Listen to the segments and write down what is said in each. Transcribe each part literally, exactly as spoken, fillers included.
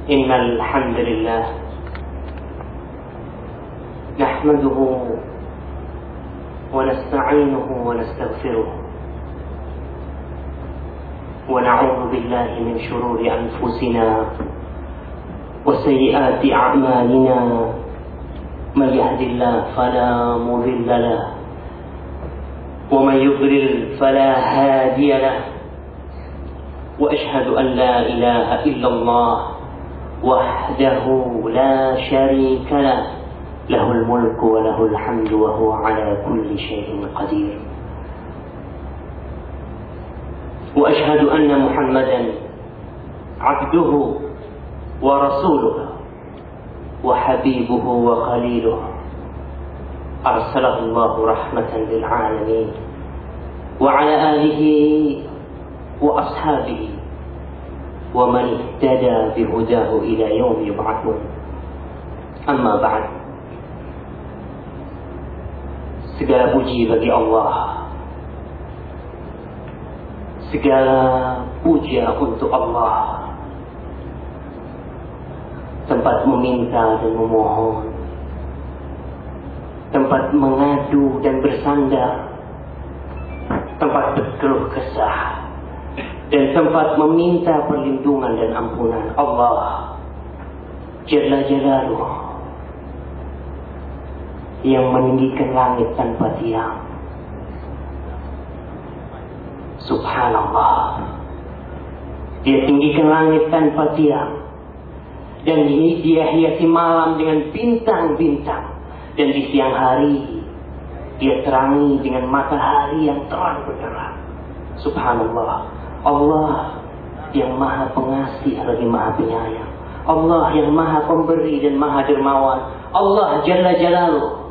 إن الحمد لله نحمده ونستعينه ونستغفره ونعوذ بالله من شرور أنفسنا وسيئات أعمالنا من يهد الله فلا مضل له ومن يضلل فلا هادي له وأشهد أن لا إله إلا الله وحده لا شريك له له الملك وله الحمد وهو على كل شيء قدير وأشهد أن محمدا عبده ورسوله وحبيبه وخليله أرسله الله رحمة للعالمين وعلى آله وأصحابه ومن اهتدى بهداه إلى يوم يبعثون. أما بعد, segala puji bagi Allah, segala puja untuk Allah, tempat meminta dan memohon, tempat mengadu dan bersandar, tempat berkeluh kesah, dan tempat meminta perlindungan dan ampunan Allah Jalla Jalaluh, yang meninggikan langit tanpa tiang. Subhanallah, Dia tinggikan langit tanpa tiang, dan Dia hiasi malam dengan bintang-bintang, dan di siang hari Dia terangi dengan matahari yang terang benderang. Subhanallah, Allah yang maha pengasih lagi maha penyayang, Allah yang maha pemberi dan maha dermawan, Allah Jalla Jalaluh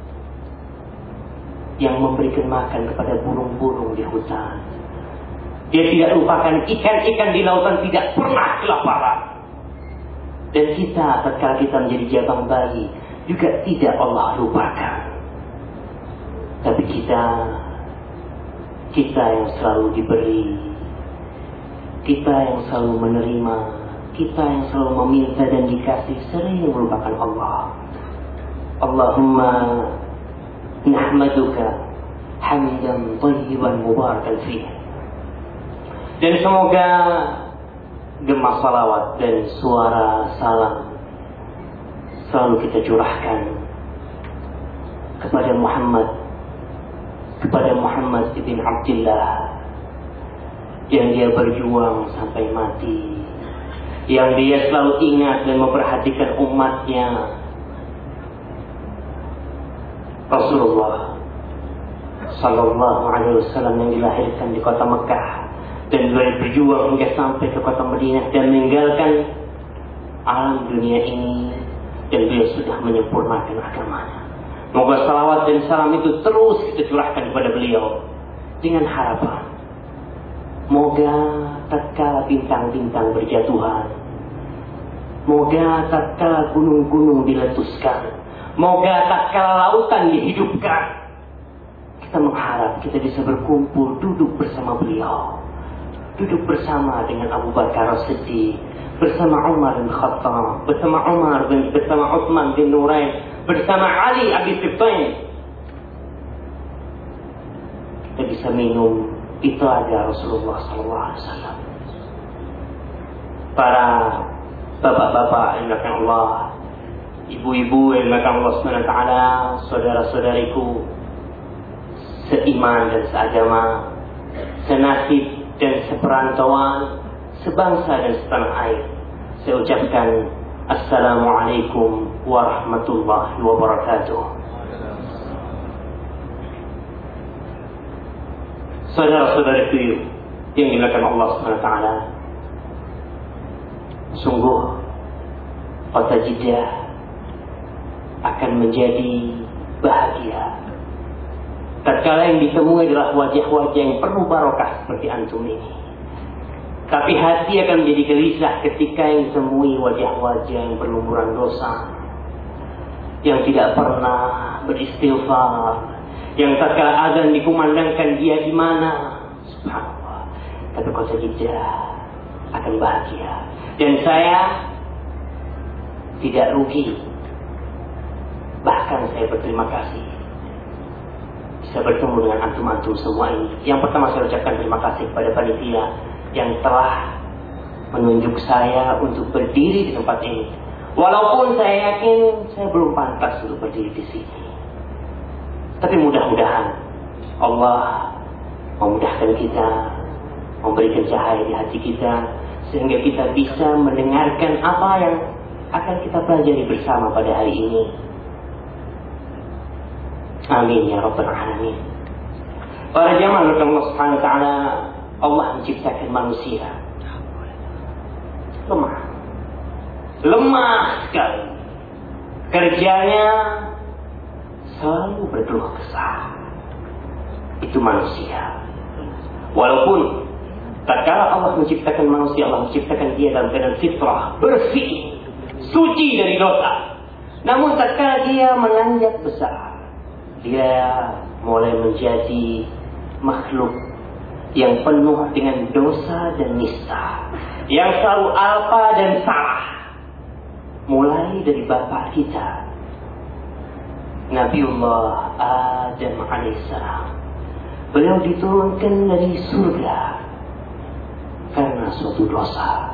yang memberikan makan kepada burung-burung di hutan. Dia tidak lupakan ikan-ikan di lautan, tidak pernah kelaparan. Dan kita tatkala kita menjadi jabang bayi juga tidak Allah lupakan. Tapi kita kita yang selalu diberi, kita yang selalu menerima, kita yang selalu meminta dan dikasih, sering melupakan Allah. Allahumma nahmaduka hamdan thayyiban mubarakan fih. Dan semoga gema salawat dan suara salam selalu kita curahkan kepada Muhammad, kepada Muhammad ibn Abdullah, yang dia berjuang sampai mati, yang dia selalu ingat dan memperhatikan umatnya. Rasulullah Sallallahu Alaihi Wasallam yang dilahirkan di kota Mekah dan beliau berjuang hingga sampai ke kota Madinah dan meninggalkan alam dunia ini, dan beliau sudah menyempurnakan agamanya. Moga salawat dan salam itu terus kita curahkan kepada beliau dengan harapan, moga tatkala bintang-bintang berjatuhan, moga tatkala gunung-gunung diletuskan, moga tatkala lautan dihidupkan, kita mengharap kita bisa berkumpul duduk bersama beliau, duduk bersama dengan Abu Bakar As-Siddiq, bersama Umar bin Khattab, bersama Umar bin bersama Utsman bin Nurain, bersama Ali Abi Sufyan. Kita bisa minum itu ada Rasulullah Sallallahu Alaihi Wasallam. Para bapak-bapak yang dimuliakan Allah, ibu-ibu yang dimuliakan Allah Subhanahu Wa Taala, saudara-saudariku seiman dan seagama, senasib dan seperantauan, sebangsa dan setanah air, saya ucapkan Assalamualaikum warahmatullahi wabarakatuh. Saudara-saudariku yang dimuliakan Allah Subhanahu Wa Taala, sungguh kota Jeddah akan menjadi bahagia tatkala yang ditemui adalah wajah-wajah yang penuh barokah seperti antum ini. Tapi hati akan menjadi gelisah ketika yang ditemui wajah-wajah yang berlumuran dosa, yang tidak pernah beristighfar, yang tatkala azan dikumandangkan dia di mana. Subhanallah. Tapi kota Jeddah akan bahagia. Dan saya tidak rugi. Bahkan saya berterima kasih bisa bertemu dengan antum-antum semua ini. Yang pertama saya ucapkan terima kasih kepada panitia yang telah menunjuk saya untuk berdiri di tempat ini. Walaupun saya yakin saya belum pantas untuk berdiri di sini. Tapi mudah-mudahan Allah memudahkan kita, memberikan cahaya di hati kita, sehingga kita bisa mendengarkan apa yang akan kita pelajari bersama pada hari ini. Amin ya Rabbal Alamin. Para jamaah Allah Subhanahu wa Ta'ala, Allah menciptakan manusia lemah, lemah sekali. Kerjanya selalu berkeluh kesah. Itu manusia. Walaupun tatkala Allah menciptakan manusia, Allah menciptakan dia dalam keadaan fitrah, bersih, suci dari dosa. Namun tatkala dia menanjak besar, dia mulai menjadi makhluk yang penuh dengan dosa dan nista, yang selalu alpa dan salah. Mulai dari bapak kita, Nabiullah Adam alaihissalam. Beliau diturunkan dari surga karena suatu dosa.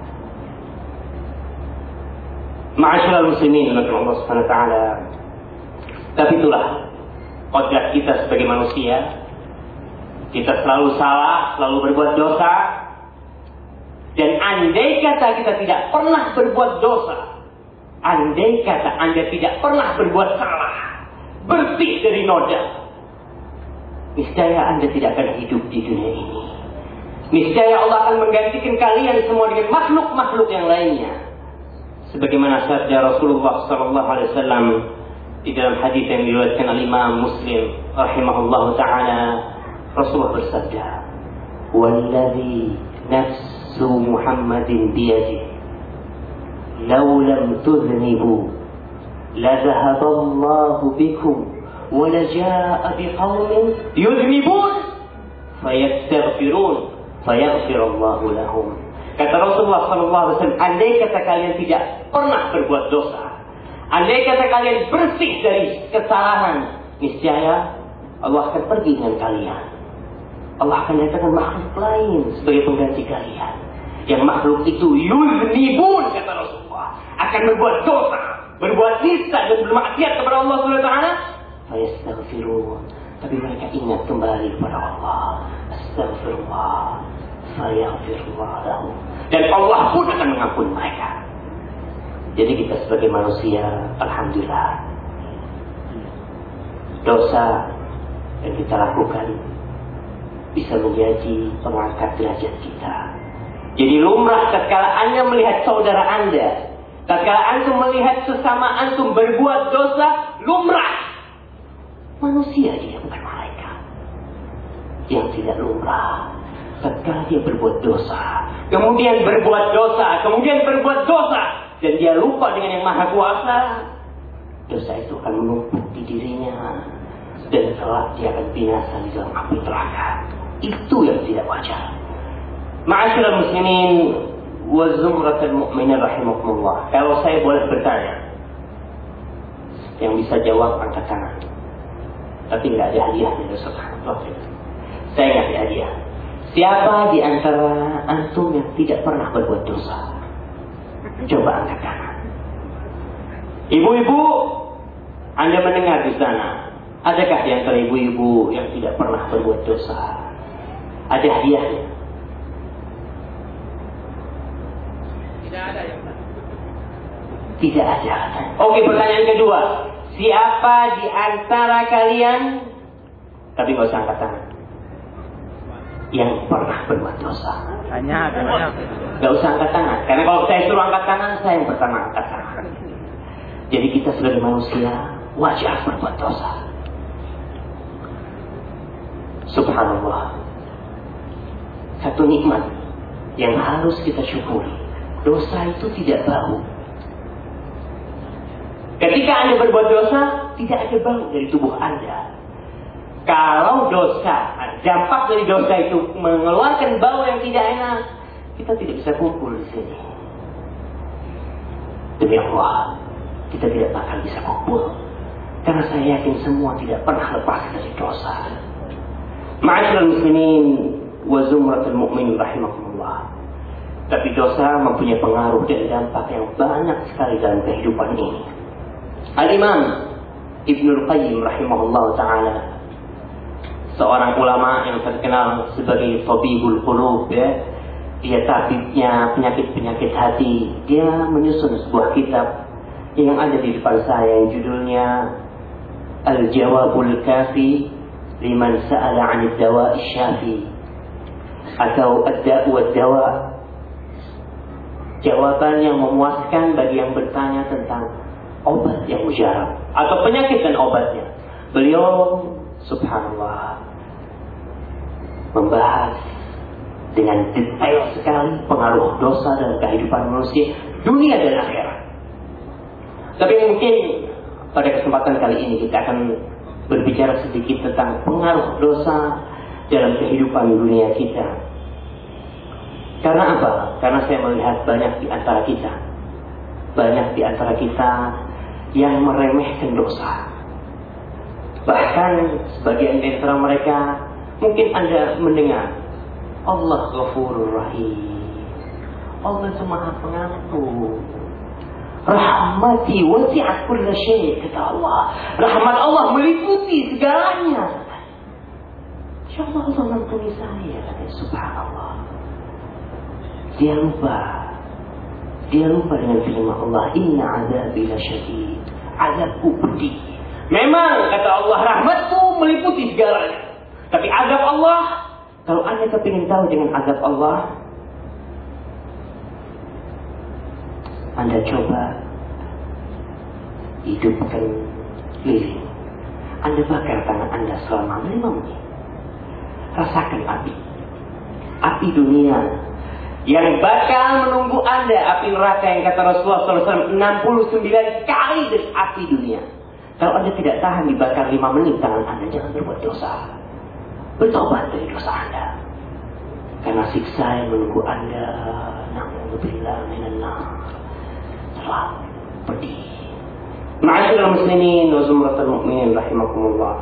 Ma'asyiral muslimin rahimahullah Allah Subhanahu wa Ta'ala. Tapi itulah kodrat kita sebagai manusia. Kita selalu salah, selalu berbuat dosa. Dan andai kata kita tidak pernah berbuat dosa, andai kata Anda tidak pernah berbuat salah, bersih dari noda, niscaya Anda tidak akan hidup di dunia ini. Niscaya Allah akan menggantikan kalian semua dengan makhluk-makhluk yang lainnya. Sebagaimana sabda Rasulullah sallallahu alaihi wasallam di dalam hadis yang diriwayatkan oleh Imam Muslim rahimahullahu taala, Rasulullah bersabda, "Wallazi nafsu Muhammadin biyadihi, law lam tudhnibu la dhahaba Allahu bikum wa la jaa'a biqaumin yudhnibun fayastaghfirun fayaghfirullahu lahum." Kata Rasulullah sallallahu alaihi wasallam, andai kata kalian tidak pernah berbuat dosa, andai kata kalian bersih dari kesalahan, niscaya Allah akan pergi dengan kalian. Allah akan datangkan makhluk lain sebagai pengganti kalian. Yang makhluk itu yuznibun, kata Rasulullah, akan berbuat dosa, berbuat nista dan bermaksiat kepada Allah Subhanahu wa Ta'ala. Fayastaghfirun, tapi mereka ingat kembali kepada Allah. Astaghfirullah, fayaghfirullah lahum, dan Allah pun akan mengampuni mereka. Jadi kita sebagai manusia, alhamdulillah, dosa yang kita lakukan bisa menjadi pengangkat derajat kita. Jadi lumrah tatkala Anda melihat saudara Anda, tatkala antum melihat sesama antum berbuat dosa, lumrah. Manusia dia, bukan malaikat. Yang tidak lumrah, tatkala dia berbuat dosa, kemudian berbuat dosa, kemudian berbuat dosa, dan dia lupa dengan yang maha kuasa, dosa itu akan menumpuk di dirinya, dan kelak dia akan binasa di dalam api neraka. Itu yang tidak wajar. Ma'asyiral muslimin wa zumratul mu'minin rahimakumullah. Kalau saya boleh bertanya, yang bisa jawab angkat tangan. Tapi nggak ada hadiah dari Subhanallah. Saya nggak ada hadiah. Siapa di antara antum yang tidak pernah berbuat dosa? Coba angkat tangan. Ibu-ibu, Anda mendengar di sana, adakah di antara ibu-ibu yang tidak pernah berbuat dosa? Ada hadiahnya? Tidak ada ya Pak? Tidak ada. Oke, pertanyaan kedua. Siapa di antara kalian, tapi nggak usah angkat tangan, yang pernah berbuat dosa? Tanya, tanya. Nggak usah angkat tangan, karena kalau saya suruh angkat tangan, saya yang pertama angkat tangan. Jadi kita sebagai manusia wajar berbuat dosa. Subhanallah. Satu nikmat yang harus kita syukuri. Dosa itu tidak bau. Ketika Anda berbuat dosa, tidak ada bau dari tubuh Anda. Kalau dosa, dampak dari dosa itu mengeluarkan bau yang tidak enak, kita tidak bisa kumpul di sini. Demi Allah, kita tidak bakal bisa kumpul. Karena saya yakin semua tidak pernah lepas dari dosa. Ma'asyiral muslimin wa zumratul mu'minin rahimakumullah. Tapi dosa mempunyai pengaruh dan dampak yang banyak sekali dalam kehidupan ini. Al-Imam Ibnul Qayyim rahimahullah ta'ala, seorang ulama yang terkenal sebagai tabibul qulub, ya. Dia tabibnya penyakit-penyakit hati. Dia menyusun sebuah kitab yang ada di depan saya yang judulnya Al-Jawabul Kafi Liman Sa'ala 'Anid Dawa'i Syafi, atau Ad-Da'u Wad-Dawa, jawaban yang memuaskan bagi yang bertanya tentang obat yang mujarab atau penyakit dan obatnya. Beliau subhanallah membahas dengan detail sekali pengaruh dosa dalam kehidupan manusia dunia dan akhirat. Tapi mungkin pada kesempatan kali ini kita akan berbicara sedikit tentang pengaruh dosa dalam kehidupan dunia kita. Karena apa? Karena saya melihat banyak di antara kita, banyak di antara kita yang meremehkan dosa. Bahkan sebagian di antara mereka, mungkin Anda mendengar Allah Ghafurur Rahim, Allah itu Maha Pengampun, rahmati wasi'at kulla syai', kata Allah. Rahmat Allah meliputi segalanya. InsyaAllah Allah mengampuni saya, kata subhanallah. Dia lupa, dia lupa dengan firman Allah, inna azabi lasyadid, azabku pedih. Memang kata Allah, rahmatku meliputi segalanya. Tapi azab Allah, kalau Anda kepingin tahu dengan azab Allah, Anda coba hidupkan lilin. Anda bakar tangan Anda selama lima menit. Rasakan api. Api dunia yang bakal menunggu Anda. Api neraka yang kata Rasulullah shallallahu alaihi wasallam enam puluh sembilan kali dari api dunia. Kalau Anda tidak tahan dibakar lima menit tangan Anda, jangan berbuat dosa. Bertobat dari dosa Anda. Karena siksa yang menunggu Anda, na'udzubillah minan nar, terlalu pedih. Ma'asyiral muslimin wa zumratul mu'minin rahimakumullah.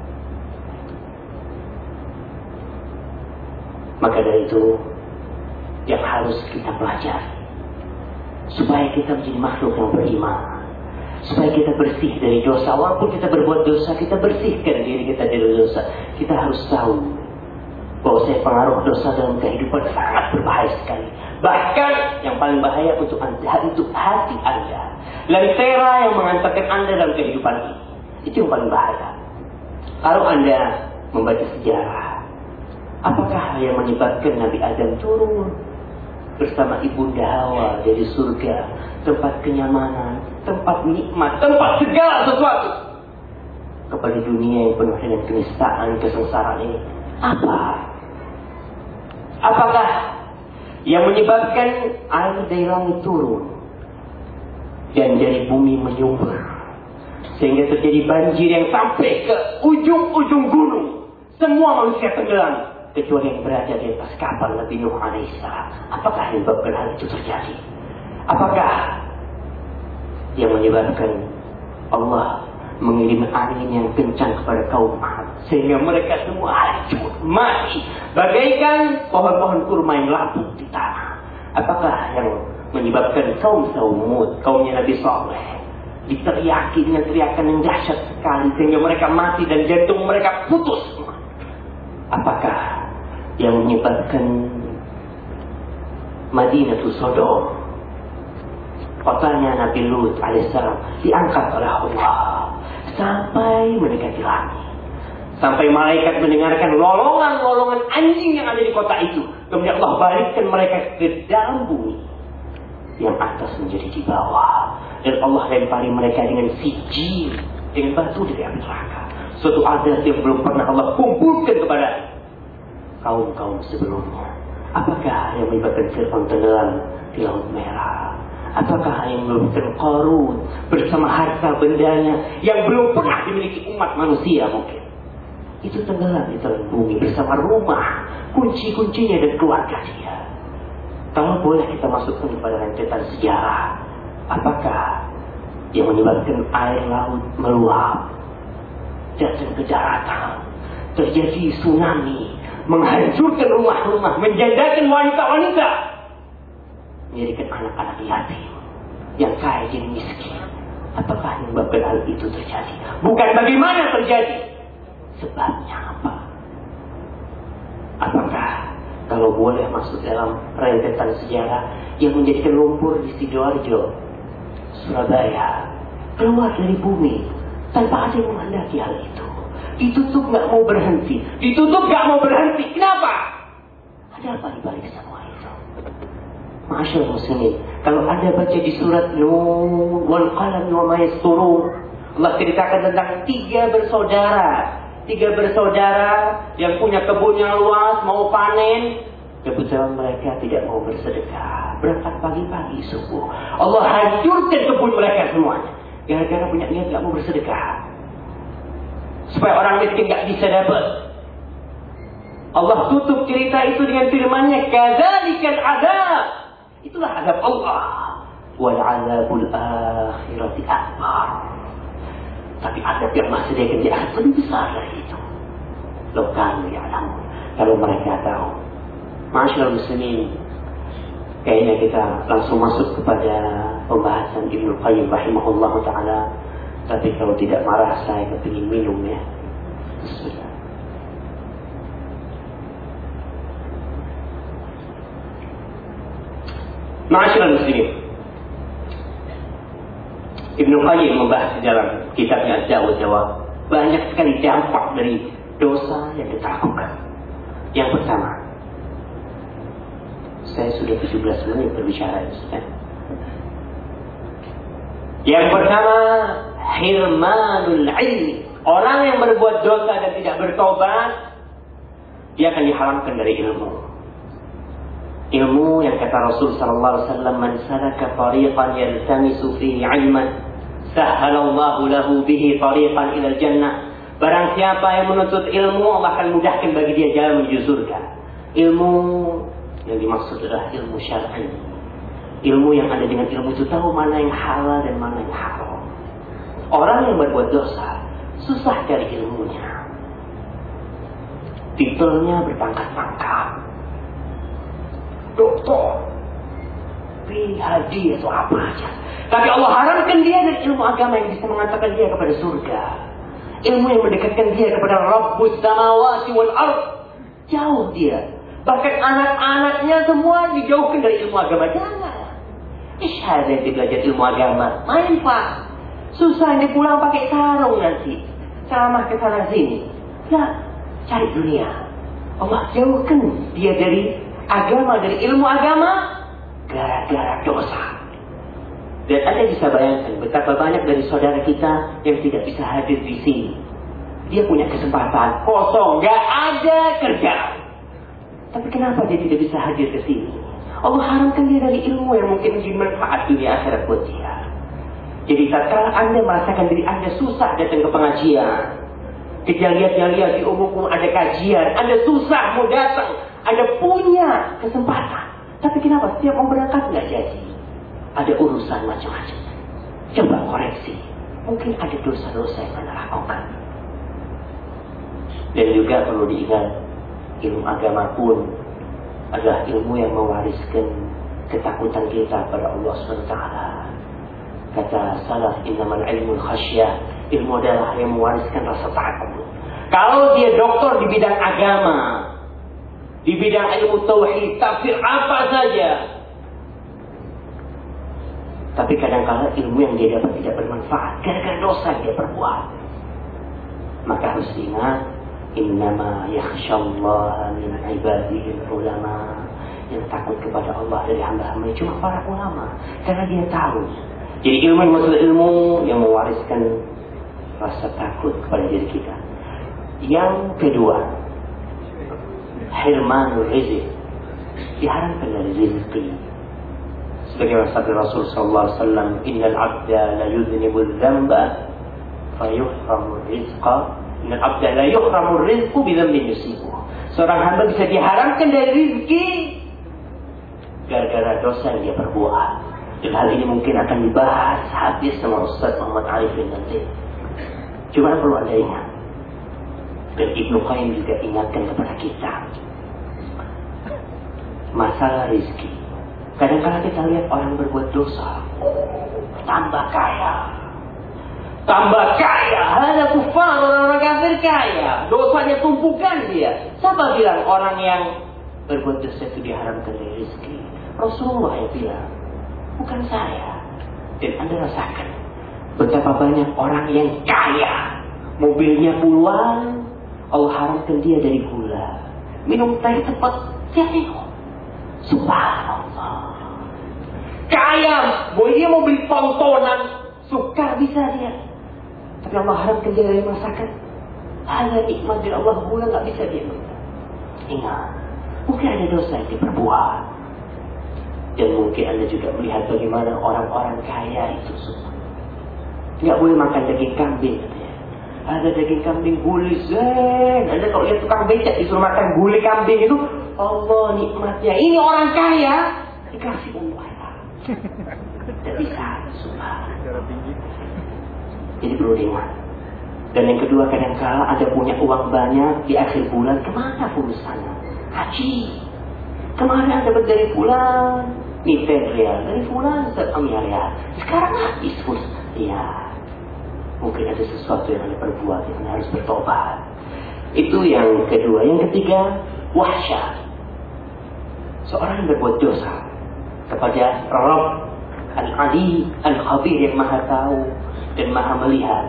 Maka dari itu yang harus kita pelajari supaya kita menjadi makhluk yang beriman, supaya kita bersih dari dosa. Walaupun kita berbuat dosa, kita bersihkan diri kita dari dosa. Kita harus tahu bahwa saya pengaruh dosa dalam kehidupan sangat berbahaya sekali. Bahkan yang paling bahaya untuk anda, untuk hati anda, lentera yang mengantarkan anda dalam kehidupan ini, itu yang paling bahaya. Kalau anda membaca sejarah, apakah yang menyebabkan Nabi Adam turun bersama ibunda Hawa dari surga, tempat kenyamanan, tempat nikmat, tempat segala sesuatu, kepada dunia yang penuh dengan kenistaan, kesengsaraan ini? Apa? Apakah yang menyebabkan air dari langit turun dan dari bumi menyumber sehingga terjadi banjir yang sampai ke ujung-ujung gunung, semua manusia tenggelam kecuali yang berada di atas kapal Nabi Nuh alaihissalam? Apakah yang menyebabkan hal itu terjadi? Apakah yang menyebabkan Allah mengirim angin yang kencang kepada kaum Ad sehingga mereka semua hancur, mati bagaikan pohon-pohon kurma yang lapuk di tanah? Apakah yang menyebabkan kaum Samud, kaumnya Nabi Saleh, diteriaki dengan teriakan yang dahsyat sekali sehingga mereka mati dan jantung mereka putus? Apakah yang menyebabkan Madinatul Sodom, kotanya Nabi Lut alaihissalam, diangkat oleh Allah sampai mendekati langit, sampai malaikat mendengarkan lolongan-lolongan anjing yang ada di kota itu, kemudian Allah balikkan mereka ke dalam bumi, yang atas menjadi di bawah, dan Allah lempari mereka dengan sijil, dengan batu dari api neraka, suatu azab yang belum pernah Allah kumpulkan kepada kaum-kaum sebelumnya. Apakah yang menyebabkan Fir'aun tenggelam di Laut Merah? Apakah yang menyebabkan Qarun bersama harta bendanya yang belum pernah dimiliki umat manusia mungkin itu tenggelam di dalam bumi bersama rumah, kunci-kuncinya dan keluarga dia? Kalau boleh kita masukkan pada rentetan sejarah, Apakah yang menyebabkan air laut meluap, jatuh ke daratan, terjadi tsunami, menghancurkan rumah-rumah, menjadikan wanita-wanita, menjadikan anak-anak yatim, yang kaya jadi miskin? Apakah yang menyebabkan hal itu terjadi? Bukan bagaimana terjadi, sebabnya apa? Apakah kalau boleh masuk dalam rentetan sejarah yang menjadikan lumpur di Sidoarjo, Surabaya, keluar dari bumi tanpa ada yang menghendaki hal itu, ditutup nggak mau berhenti, ditutup nggak mau berhenti. Kenapa? Ada apa di balik semua itu? Masyaallah muslimin, kalau Anda baca di surat Nun wal qalam wa ma yasturun, Allah ceritakan tentang tiga bersaudara, tiga bersaudara yang punya kebun yang luas, mau panen. Kebetulan mereka tidak mau bersedekah, berangkat pagi-pagi subuh. Allah hancurkan kebun mereka semuanya, gara-gara punya niat nggak mau bersedekah, supaya orang miskin nggak bisa dapat. Allah tutup cerita itu dengan firman-Nya, kadzalikal adzab. Itulah azab Allah. Wal adzabul akhirati akbar. Tapi azab yang masih dia di akhirat lebih besar dari itu. Lokal ya'lam. Kalau mereka tahu. Masyaallah muslimin, kayaknya kita langsung masuk kepada pembahasan Ibnu Qayyim rahimahullah taala. Tapi kalau tidak marah, saya kepingin minum ya. Bismillah. Masyaallah muslimin, Ibnu Qayyim membahas di dalam kitabnya Ad-Da'wah Jawab banyak sekali dampak dari dosa yang kita lakukan. Yang pertama, saya sudah tujuh belas menit berbicara ya. Yang pertama, hirmanul ilmi. Orang yang berbuat dosa dan tidak bertobat, dia akan diharamkan dari ilmu. Ilmu yang kata Rasul sallallahu alaihi wasallam, man salaka tariqan yaltamisu fihi 'ilman, sahhalallahu lahu bihi tariqan ila jannah. Barang siapa yang menuntut ilmu, Allah akan mudahkan bagi dia jalan menuju surga. Ilmu yang dimaksud adalah ilmu syar'i. Ilmu yang ada dengan ilmu itu tahu mana yang halal dan mana yang haram. Orang yang berbuat dosa susah cari ilmunya. Titelnya berpangkat-pangkat, doktor, P H D atau apa aja. Tapi Allah haramkan dia dari ilmu agama yang bisa mengantarkan dia kepada surga. Ilmu yang mendekatkan dia kepada Rabbus samawati wal ard. Jauh dia. Bahkan anak-anaknya semua dijauhkan dari ilmu agama. Jangan. Isyarat dia belajar ilmu agama. Main pak. Susah dia pulang pakai sarung nanti. Ceramah ke sana sini. Ya, cari dunia. Allah jauhkan dia dari agama, dari ilmu agama, gara-gara dosa. Dan Anda bisa bayangkan betapa banyak dari saudara kita yang tidak bisa hadir di sini. Dia punya kesempatan kosong, gak ada kerjaan. Tapi kenapa dia tidak bisa hadir ke sini? Allah haramkan dia dari ilmu yang mungkin menjadi manfaat dunia akhirat buat dia. Jadi tatkala Anda merasakan diri Anda susah datang ke pengajian, kejadian-kejadian di umum ada kajian, Anda susah mau datang, Anda punya kesempatan, tapi kenapa setiap mau berangkat nggak jadi? Ada urusan macam-macam. Coba koreksi. Mungkin ada dosa-dosa yang Anda lakukan. Dan juga perlu diingat, ilmu agama pun adalah ilmu yang mewariskan ketakutan kita pada Allah subhanahu wa taala. Kata salaf, innamal ilmul khasyah. Ilmu adalah yang mewariskan rasa takut. Kalau dia doktor di bidang agama, di bidang ilmu tauhid, tafsir apa saja, tapi kadang-kadang ilmu yang dia dapat tidak bermanfaat gara-gara dosa yang dia perbuat. Maka harus diingat, innama yakhsyallaha min ibadihi ulama. Yang takut kepada Allah dari hamba-hamba cuma para ulama, karena dia tahu. Jadi ilmu yang maksud ilmu yang mewariskan rasa takut kepada diri kita. Yang kedua, hirmanul rizq. Diharamkan dari rezeki. Sebagaimana sabda Rasul sallallahu alaihi wasallam, innal 'abda la yudhnibu adh-dhanba fayuhramu rizqa. Innal 'abda la yuhramu rizqu bi dhanbin yusibuhu. Seorang hamba bisa diharamkan dari rezeki gara-gara dosa yang dia perbuat. Dan hal ini mungkin akan dibahas habis sama Ustaz Muhammad Arifin nanti. Cuma perlu Anda ingat, dan Ibnu Qayyim juga ingatkan kepada kita, masalah rezeki. Kadang-kadang kita lihat orang berbuat dosa, tambah kaya, tambah kaya, ada kufar, orang-orang kafir kaya, dosanya tumpukan dia. Siapa bilang orang yang berbuat dosa itu diharamkan dari rezeki? Rasulullah yang bilang, bukan saya. Dan Anda rasakan betapa banyak orang yang kaya, mobilnya puluhan, Allah haramkan dia dari gula, minum teh cepat, dia minum. Subhanallah. Kaya, boleh dia mau beli tontonan, suka bisa dia. Tapi Allah haramkan dia dari masakan. Ada nikmat dari Allah, gula nggak bisa dia minum. Ingat, mungkin ada dosa yang diperbuat. Dan mungkin Anda juga melihat bagaimana orang-orang kaya itu semua nggak boleh makan daging kambing. Ada daging kambing gulai zen. Anda kalau lihat tukang becak disuruh makan gulai kambing itu, Allah nikmatnya. Ini orang kaya dikasih uang banyak. Tidak bisa, subhanallah. Jadi perlu diingat. Dan yang kedua, kadang-kala Anda punya uang banyak di akhir bulan, kemana urusannya? Haji. Kemarin Anda dapat dari bulan niter real, dari bulan setengah real. Sekarang habis pun. Ya. Mungkin ada sesuatu yang Anda perbuat yang Anda harus bertobat. Itu yang kedua. Yang ketiga, wahsyah. Seorang yang berbuat dosa kepada Rabb Al-Ali Al-Khabir yang maha tahu dan maha melihat.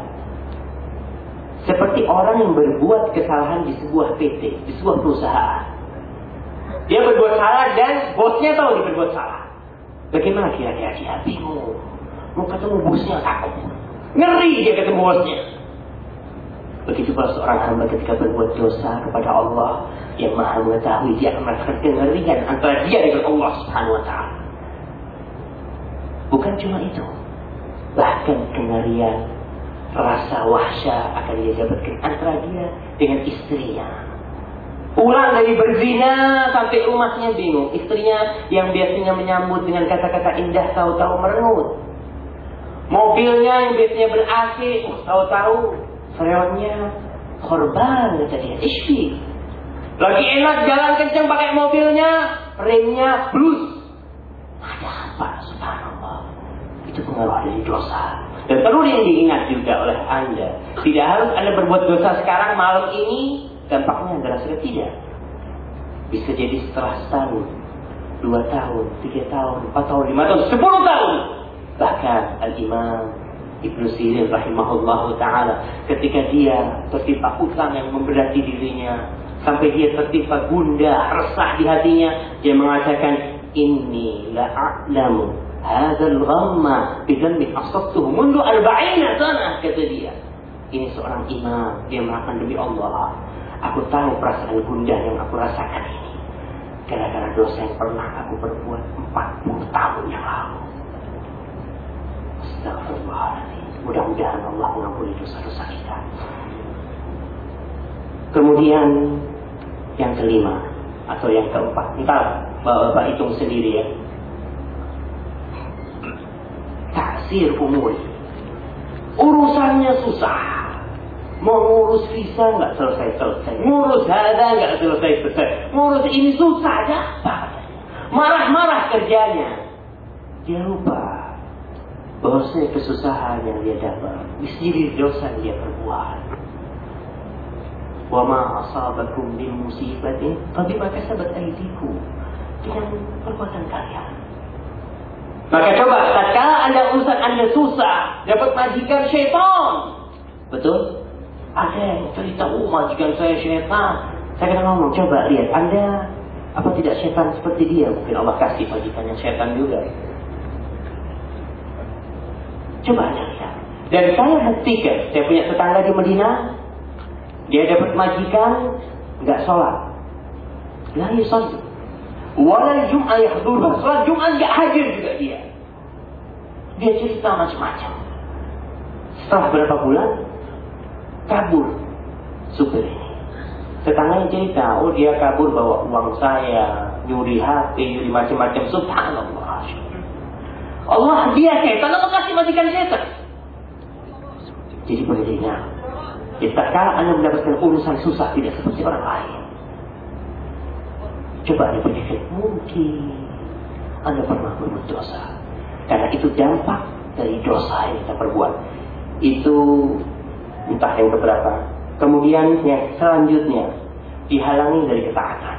Seperti orang yang berbuat kesalahan di sebuah P T, di sebuah perusahaan. Dia berbuat salah dan bosnya tahu dia berbuat salah. Bagaimana kira-kira dia? Bingung. Mau ketemu bosnya takut. Ngeri dia ketemu bosnya. Begitu pula seorang hamba ketika berbuat dosa kepada Allah yang maha mengetahui, dia akan merasakan kengerian antara dia dengan Allah Subhanahu wa ta'ala. Bukan cuma itu, bahkan kengerian, rasa wahsyah akan dia dapatkan antara dia dengan istrinya. Pulang dari berzina sampai rumahnya bingung. Istrinya yang biasanya menyambut dengan kata-kata indah, tahu-tahu merengut. Mobilnya yang biasanya ber-A C, oh, tahu-tahu freonnya korban, kata dia. Ishbi. Lagi enak jalan kencang pakai mobilnya, remnya blus. Ada apa? Subhanallah. Itu pengaruh dari dosa. Dan perlu diingat juga oleh Anda. Tidak harus Anda berbuat dosa sekarang malam ini, dampaknya Anda rasakan tidak. Bisa jadi setelah setahun, dua tahun, tiga tahun, empat tahun, lima tahun, sepuluh tahun. Bahkan Al-Imam Ibnu Sirin rahimahullahu ta'ala, ketika dia tertimpa utang yang memberati dirinya, sampai dia tertimpa gundah, resah di hatinya, dia mengatakan, inni la'a'lamu hadzal ghamma bidzanbi asabtuhu mundu arba'ina sana, kata dia. Ini seorang imam, dia mengatakan, demi Allah, aku tahu perasaan gundah yang aku rasakan ini gara-gara dosa yang pernah aku perbuat empat puluh tahun yang lalu. Astagfirullahaladzim. Mudah-mudahan Allah mengampuni dosa-dosa kita. Kemudian yang kelima atau yang keempat, entar Bapak hitung sendiri ya. Taksir umur. Urusannya susah. Mau ngurus visa nggak selesai-selesai, ngurus hada nggak selesai-selesai, ngurus ini susah aja. Marah-marah kerjanya. Dia lupa bahwasanya kesusahan yang dia dapat bisa jadi dosa yang dia perbuat. Wa ma asabakum min musibatin fabima kasabat aydikum, dengan perbuatan kalian. Maka coba, tatkala Anda urusan Anda susah, dapat majikan syaitan. Betul? Ada yang cerita, oh majikan saya syaitan. Saya kena ngomong, coba lihat Anda, apa tidak syaitan seperti dia? Mungkin Allah kasih majikan yang syaitan juga. Coba Anda lihat. Dan saya buktikan, saya punya tetangga di Madinah, dia dapat majikan nggak sholat, la yusalli, wala Jum'ah yahdurha, sholat Jum'ah nggak hadir juga dia. Dia cerita macam-macam. Setelah berapa bulan, kabur supir ini. Tetangganya cerita, oh dia kabur bawa uang saya, nyuri H P, nyuri macam-macam. Subhanallah. Allah dia setan, Allah kasih majikan setan. Jadi berbeda. Jadi tak kala Anda mendapatkan urusan susah tidak seperti orang lain. Coba Anda pikirkan, mungkin Anda pernah berbuat dosa. Karena itu dampak dari dosa yang kita perbuat. Itu entah yang keberapa. Kemudian yang selanjutnya dihalangi dari ketaatan.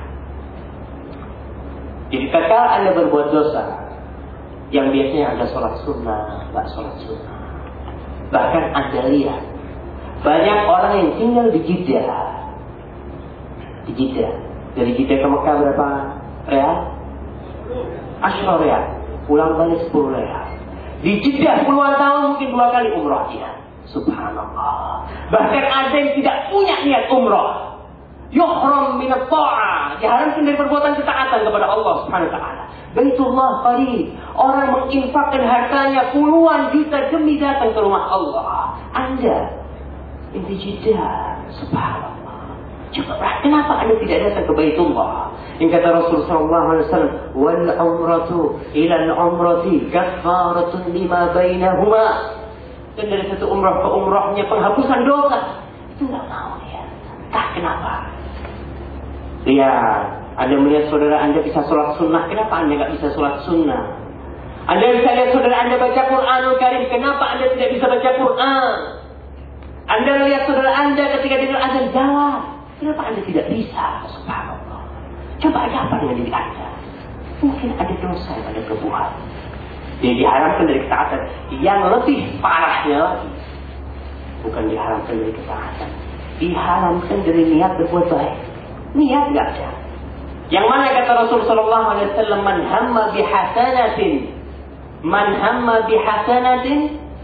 Jadi tatkala Anda berbuat dosa, yang biasanya Anda sholat sunnah, nggak sholat sunnah. Bahkan Anda lihat banyak orang yang tinggal di Jeddah, di Jeddah, dari Jeddah ke Mekah berapa real? Asyra real, pulang balik sepuluh real. Di Jeddah puluhan tahun mungkin dua kali umrah dia. Subhanallah. Bahkan ada yang tidak punya niat umrah. Yuhram min at-ta'ah, diharamkan dari perbuatan ketaatan kepada Allah Subhanahu wa taala. Baitullah qarib. Orang menginfakkan hartanya puluhan juta demi datang ke rumah Allah. Anda di Jeddah, subhanallah. Coba kenapa Anda tidak datang ke Baitullah? Yang kata Rasulullah sallallahu alaihi wasallam, "Wal umratu ila al-umrati kaffaratun lima bainahuma." Dan dari satu umrah ke umrahnya penghapusan dosa. Itu enggak mau ya. Tak kenapa? Lihat, Anda melihat saudara Anda bisa sholat sunnah, kenapa Anda nggak bisa sholat sunnah? Anda bisa lihat saudara Anda baca Quranul Karim, kenapa Anda tidak bisa baca Quran? Anda melihat saudara Anda ketika dengar azan jalan, kenapa Anda tidak bisa? Subhanallah. Coba ada apa dengan diri Anda? Mungkin ada dosa yang Anda perbuat. Dia diharamkan dari ketaatan. Yang lebih parahnya lagi, bukan diharamkan dari ketaatan, diharamkan dari niat berbuat baik. Niat tidak ada. Yang mana kata Rasul sallallahu alaihi wasallam, man hamma bihasanatin, man hamma bihasanatin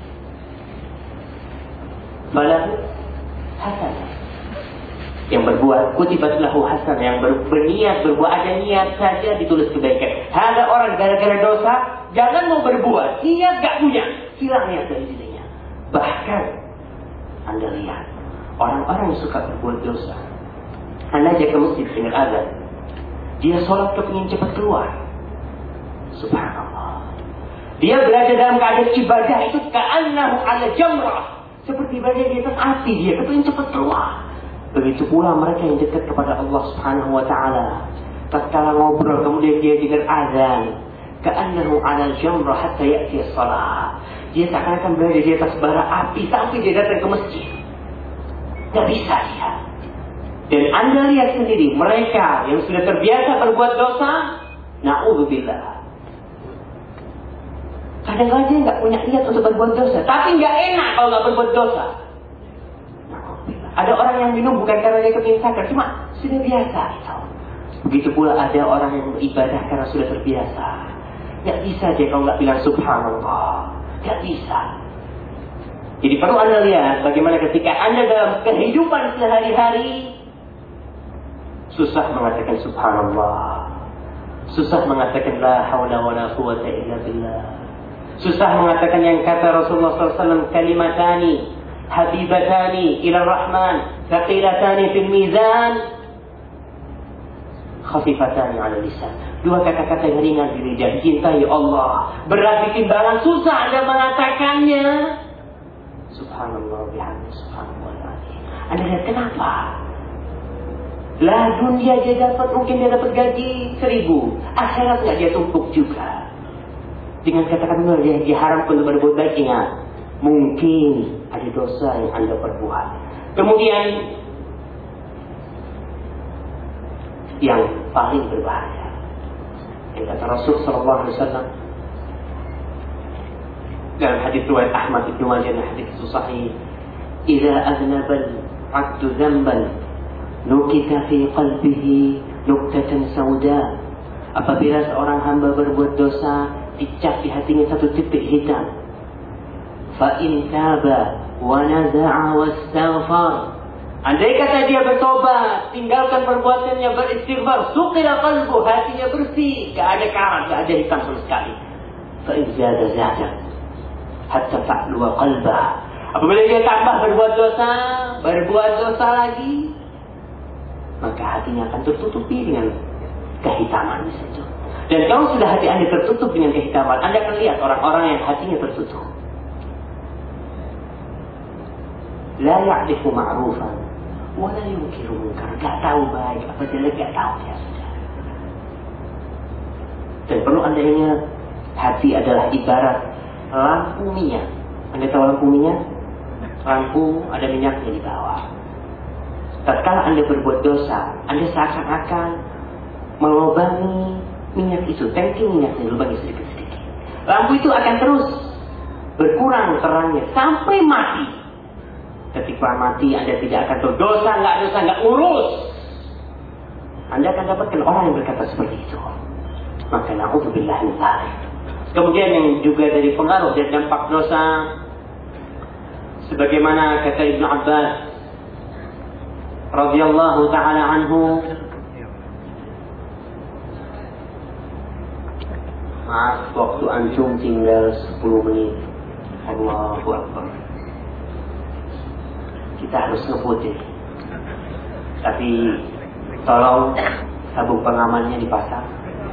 falahu hasanah. Yang berbuat kutibat lahu hasanah, yang ber, berniat berbuat, ada niat saja ditulis kebaikan. Ada orang gara-gara dosa jangan mau berbuat, niat gak punya, hilang niat dari dirinya. Bahkan Anda lihat orang-orang yang suka berbuat dosa, Anda ajak ke masjid dengan azan, dia sholat kepingin cepat keluar. Subhanallah. Dia berada dalam keadaan ibadah itu ka'annahu ala jamrah, seperti berada di atas api, dia kepingin cepat keluar. Begitu pula mereka yang dekat kepada Allah Subhanahu wa taala. Tatkala ngobrol kemudian dia dengar azan, ka'annahu ala jamrah hatta ya'ti as-salah. Dia seakan-akan berada di atas bara api sampai dia datang ke masjid. Tidak bisa dia. Dan Anda lihat sendiri, mereka yang sudah terbiasa berbuat dosa, na'udzubillah, kadang-kadang nggak punya niat untuk berbuat dosa, tapi nggak enak kalau nggak berbuat dosa. Na'udzubillah. Ada orang yang minum bukan karena dia kepingin sakar, cuma sudah biasa. Gitu. Begitu pula ada orang yang beribadah karena sudah terbiasa. Nggak bisa dia kalau nggak bilang subhanallah, nggak bisa. Jadi perlu Anda lihat bagaimana ketika Anda dalam kehidupan sehari-hari susah mengatakan subhanallah, susah mengatakan la haula wala quwwata illa billah, susah mengatakan yang kata Rasulullah sallallahu alaihi wasallam, kalimatani habibatani ila rahman thaqilatani fil mizan khafifatani ala lisan. Dua kata-kata yang ringan di lidah, dicintai Allah, berat di timbangan, susah Anda mengatakannya. Subhanallah bihamdi, subhanallah. Anda lihat kenapa? Lah dunia dia dapat, mungkin dia dapat gaji seribu, akhirat nggak dia tumpuk juga. Dengan kata-kata dia diharamkan untuk berbuat baik, ingat, mungkin ada dosa yang Anda perbuat. Kemudian yang paling berbahaya, yang kata Rasul sallallahu alaihi wasallam dalam hadis riwayat Ahmad bin Majah, hadis itu sahih, "Idza aznaba al-'abdu dhanban nukita fi qalbihi nuktatan sauda." Apabila seorang hamba berbuat dosa, dicap di hatinya satu titik hitam. Fa in taba wa naza'a wastaghfar, andai kata dia bertobat, tinggalkan perbuatannya, beristighfar, suqila qalbu, hatinya bersih, gak ada karat, gak ada hitam sama sekali. Fa in zada zada hatta ta'luwa qalbah, apabila dia tambah berbuat dosa, berbuat dosa lagi, maka hatinya akan tertutupi dengan kehitaman di situ. Dan kalau sudah hati Anda tertutup dengan kehitaman, Anda akan lihat orang-orang yang hatinya tertutup. La ya'rifu ma'rufan wa la yunkiru munkar. Gak tahu baik apa jelek, gak tahu ya sudah. Dan perlu Anda ingat, hati adalah ibarat lampu minyak. Anda tahu lampu minyak? Lampu ada minyaknya di bawah. Tatkala Anda berbuat dosa, Anda seakan-akan melubangi minyak itu, tangki minyaknya dilubangi sedikit-sedikit. Lampu itu akan terus berkurang terangnya sampai mati. Ketika mati, Anda tidak akan tahu dosa, nggak dosa, nggak urus. Anda akan dapatkan orang yang berkata seperti itu. Maka na'udzubillah min dzalik. Kemudian yang juga dari pengaruh dan dampak dosa, sebagaimana kata Ibnu Abbas radhiyallahu taala anhu, maaf waktu antum tinggal sepuluh menit. Allahu Akbar. Kita harus ngebut ya. Tapi tolong sabuk pengamannya dipasang.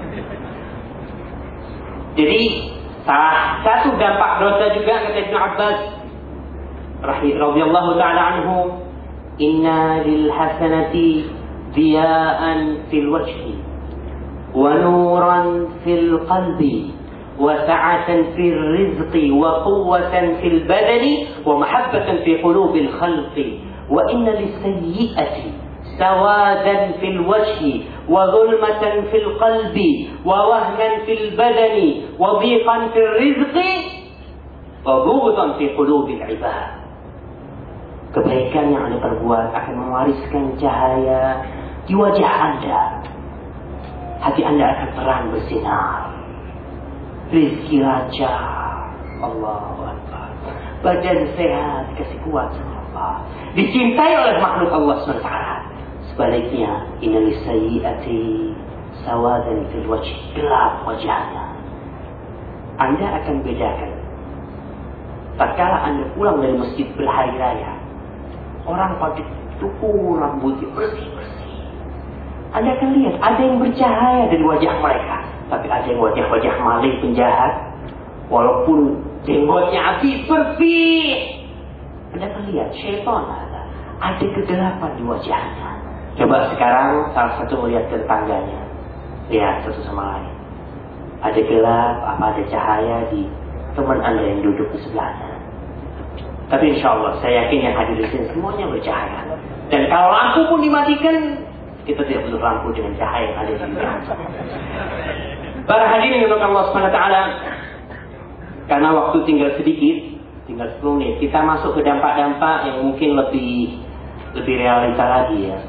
Jadi salah satu dampak dosa juga kata Ibnu Abbas radhiyallahu taala anhu, inna lil hasanati diya'an fil wajhi wa nuran fil qalbi wa sa'atan fil rizqi wa quwwatan fil badani wa mahabbatan fi qulubil khalqi wa inna lis sayyi'ati sawadan fil wajhi wa dhulmatan fil qalbi wa wahnan fil badani wa dhiqan fil rizqi wa bughdan fi qulubil ibad. Kebaikan yang Anda perbuat akan mewariskan cahaya di wajah Anda. Hati Anda akan terang bersinar. Rizki lancar. Allahu Akbar. Badan sehat, kasih kuat sama Allah. Dicintai oleh makhluk Allah subhanahu wa taala. Sebaliknya, inna lisayyi'ati sawadan fil wajh, gelap wajahnya. Anda akan bedakan. Tatkala Anda pulang dari masjid berhari raya, orang pada cukur rambutnya bersih-bersih. Anda akan lihat ada yang bercahaya dari wajah mereka, tapi ada yang wajah-wajah maling penjahat, walaupun jenggotnya habis bersih. Anda akan lihat syaitan ada, ada kegelapan di wajahnya. Coba sekarang salah satu melihat tetangganya, lihat satu sama lain. Ada gelap, apa ada cahaya di teman Anda yang duduk di sebelahnya. Tapi insya Allah saya yakin yang hadir di sini semuanya bercahaya. Dan kalau lampu pun dimatikan, kita tidak perlu lampu dengan cahaya yang ada di dunia. Para hadirin yang Allah subhanahu wa taala, karena waktu tinggal sedikit, tinggal sepuluh menit, kita masuk ke dampak-dampak yang mungkin lebih lebih realita lagi ya.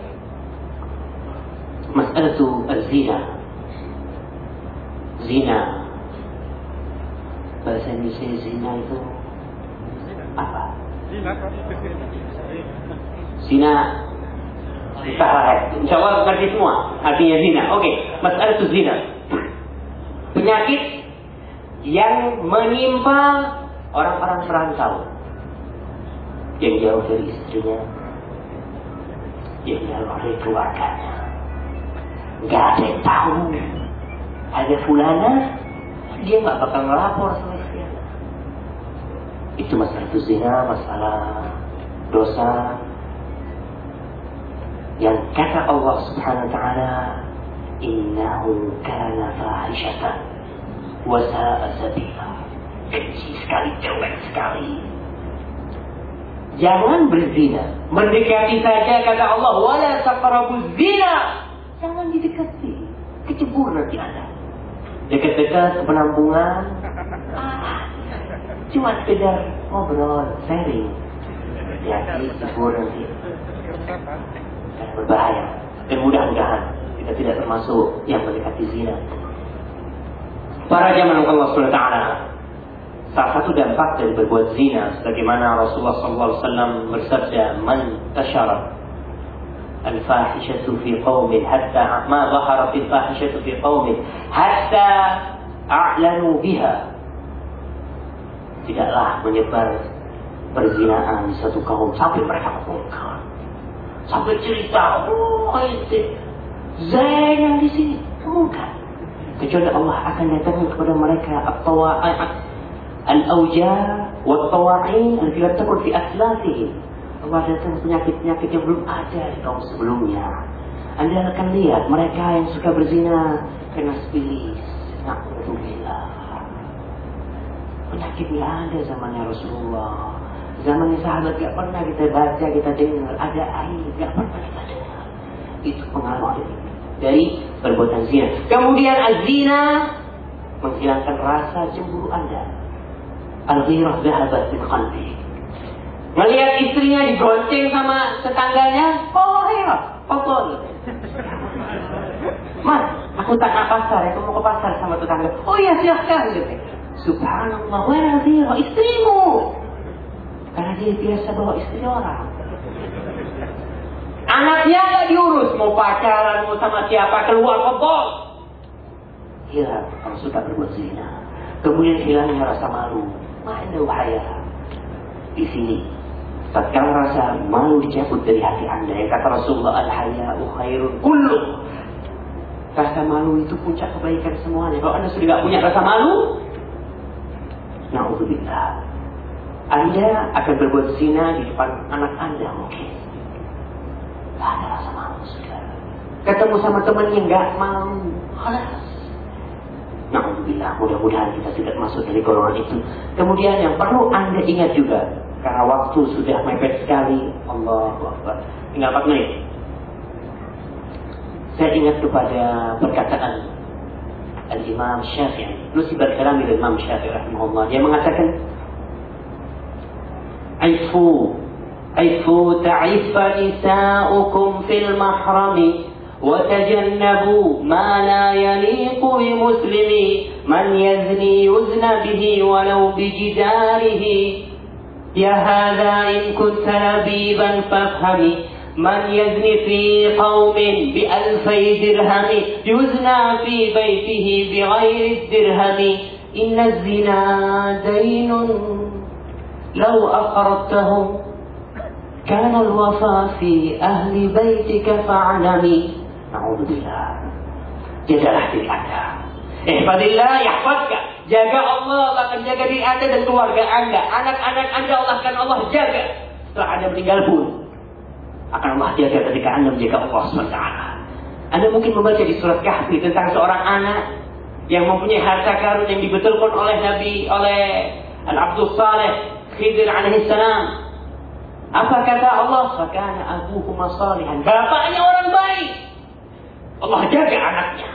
Masalah itu zina. Zina. Bahasa Indonesia zina itu apa? Zina. Insya Allah ngerti semua artinya zina. Oke, okay. Masalah itu zina. Penyakit yang menimpa orang-orang perantau yang jauh dari istrinya, yang jauh dari keluarganya. Gak ada yang tahu ada fulana, dia gak bakal ngelapor sama istrinya. Itu masalah itu zina, masalah dosa yang kata Allah subhanahu wa ta'ala, innahu kana fahishatan wa sa'a sabila. Kecil sekali, jelek sekali. Jangan berzina. Mendekati saja kata Allah, wala taqrabuz zina. Jangan didekati, kecebur nanti Anda. Dekat-dekat penampungan, ah, cuma sekedar ngobrol, sharing. Ya, kecebur nanti. Dan berbahaya. Dan mudah-mudahan kita tidak termasuk yang mendekati zina. Para jamaah Allah subhanahu wa taala, salah satu dampak dari berbuat zina, sebagaimana Rasulullah sallallahu alaihi wasallam bersabda, man tashara al-fahishatu fi qaumin hatta ma dhaharat al-fahishatu fi qaumin hatta a'lanu biha. Tidaklah menyebar perzinaan di satu kaum sampai mereka membongkar, sampai cerita, oh itu Zain yang di sini, bukan. kecuali Allah akan datangkan kepada mereka al-awja wat-tawa'in allati lam takun fi aslafihim. Allah datang penyakit-penyakit yang belum ada di kaum sebelumnya. Anda akan lihat mereka yang suka berzina kena spilis. Na'udzubillah. Penyakit nggak ada zamannya Rasulullah. Zamannya sahabat gak pernah kita baca, kita dengar. Ada air, gak pernah kita dengar. Itu pengaruh dari, dari perbuatan zina. Kemudian az-zina menghilangkan rasa cemburu Anda. Al-ghirah dhahabat min qalbi. Melihat istrinya digonceng sama tetangganya, oh ya, potol. Mas, aku tak ke pasar, aku mau ke pasar sama tetangga. Oh iya, silahkan. Gitu. Subhanallah, wala ghirah, istrimu. Karena dia biasa bawa istri orang. Anaknya gak diurus, mau pacaran, mau sama siapa, keluar potol. Hilang kalau sudah berbuat zina. Kemudian hilangnya rasa malu. Mana wahaya. Di sini, tatkala rasa malu dicabut dari hati Anda, yang kata Rasulullah, al-haya'u khairun kulluh. Rasa malu itu puncak kebaikan semuanya. Kalau Anda sudah gak punya rasa malu, na'udzubillah, Anda akan berbuat zina di depan anak Anda mungkin. Tak ada rasa malu sudah. Ketemu sama teman yang gak malu, khalas. Na'udzubillah, mudah-mudahan kita tidak masuk dari golongan itu. Kemudian yang perlu Anda ingat juga, karena waktu sudah mepet sekali. Allahu Akbar. Tinggal empat menit. Saya ingat kepada perkataan Al-Imam Syafi'i. Nusibat kalam dari Imam Syafi'i rahimahullah. Dia mengatakan, Aifu Aifu ta'iffa nisa'ukum fil mahrami wa tajannabu ma la yaliqu bi muslimi man yazni yuzna bihi walau bi jidarihi ya hadha in kunta labiban fafhami man yazni fi qaumin bi alfay dirhami yuzna fi baytihi bi ghairi dirhami inna az-zina daynun لو أقرضتهم كان الوفاء في أهل بيتك فاعلمي. نعوذ بالله. Jagalah diri Anda. Ihfadillah yahfadka. Jaga Allah, Allah akan jaga diri Anda dan keluarga Anda. Anak-anak Anda Allah akan Allah jaga. Setelah Anda meninggal pun akan Allah jaga ketika Anda menjaga Allah subhanahu wa taala. Anda mungkin membaca di surat Kahfi tentang seorang anak yang mempunyai harta karun yang dibetulkan oleh Nabi, oleh Al-Abdus Saleh Khidir alaihi salam. Apa kata Allah? Fakana abuhuma salihan. Bapaknya orang baik. Allah jaga anaknya.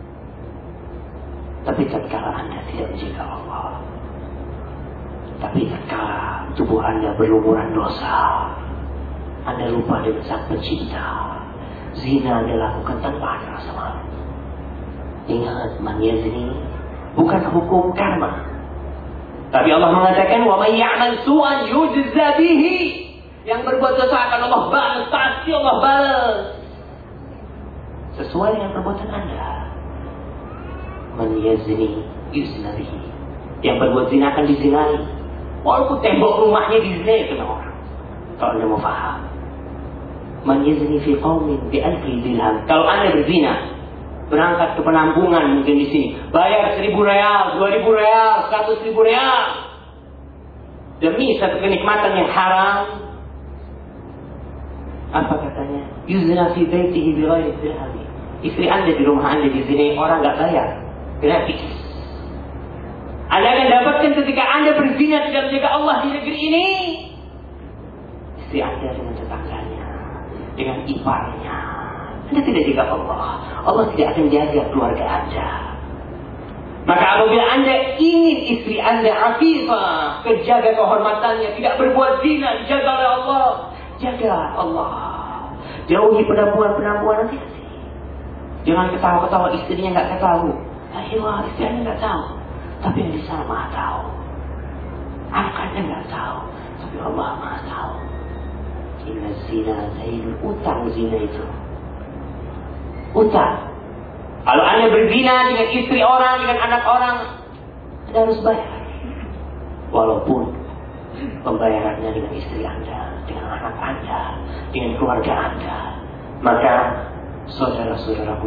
Tapi tatkala Anda tidak menjaga Allah, tapi tatkala tubuh Anda berlumuran dosa, Anda lupa dengan Sang Pencipta, zina Anda lakukan tanpa ada rasa malu. Ingat, man yazni bukan hukum karma. Tapi Allah mengatakan, wa may ya'mal su'an yujza bihi. Yang berbuat dosa akan Allah balas, pasti Allah balas sesuai dengan perbuatan Anda. Man yazni yuzna bihi. Yang berbuat zina akan dizinai, walaupun tembok rumahnya dizinai kena orang. Kalau Anda mau faham, man yazni fi qaumin bi alfi dirham. Kalau Anda berzina, berangkat ke penampungan mungkin di sini, bayar seribu real, dua ribu real, seratus ribu real demi satu kenikmatan yang haram. Apa katanya? Yuzna fi baitihi bi ghairi dirham. Istri Anda di rumah Anda dizinai orang enggak bayar, gratis. Anda akan dapatkan ketika Anda berzina tidak menjaga Allah di negeri ini, istri Anda dengan tetangganya, dengan iparnya. Anda tidak jaga Allah, Allah tidak akan jaga keluarga Anda. Maka apabila Anda ingin istri Anda afifah, terjaga kehormatannya, tidak berbuat zina, dijaga oleh Allah, jaga Allah. Jauhi penampuan-penampuan nanti. Jangan ketawa-ketawa istrinya nggak tahu. Ayo, istri Anda nggak tahu, tapi yang di sana Maha tahu. Anak Anda nggak tahu, tapi Allah Maha tahu. Inna zina zainul, utang zina itu. Utang. Kalau Anda berzina dengan istri orang, dengan anak orang, Anda harus bayar. Walaupun pembayarannya dengan istri Anda, dengan anak Anda, dengan keluarga Anda. Maka saudara-saudaraku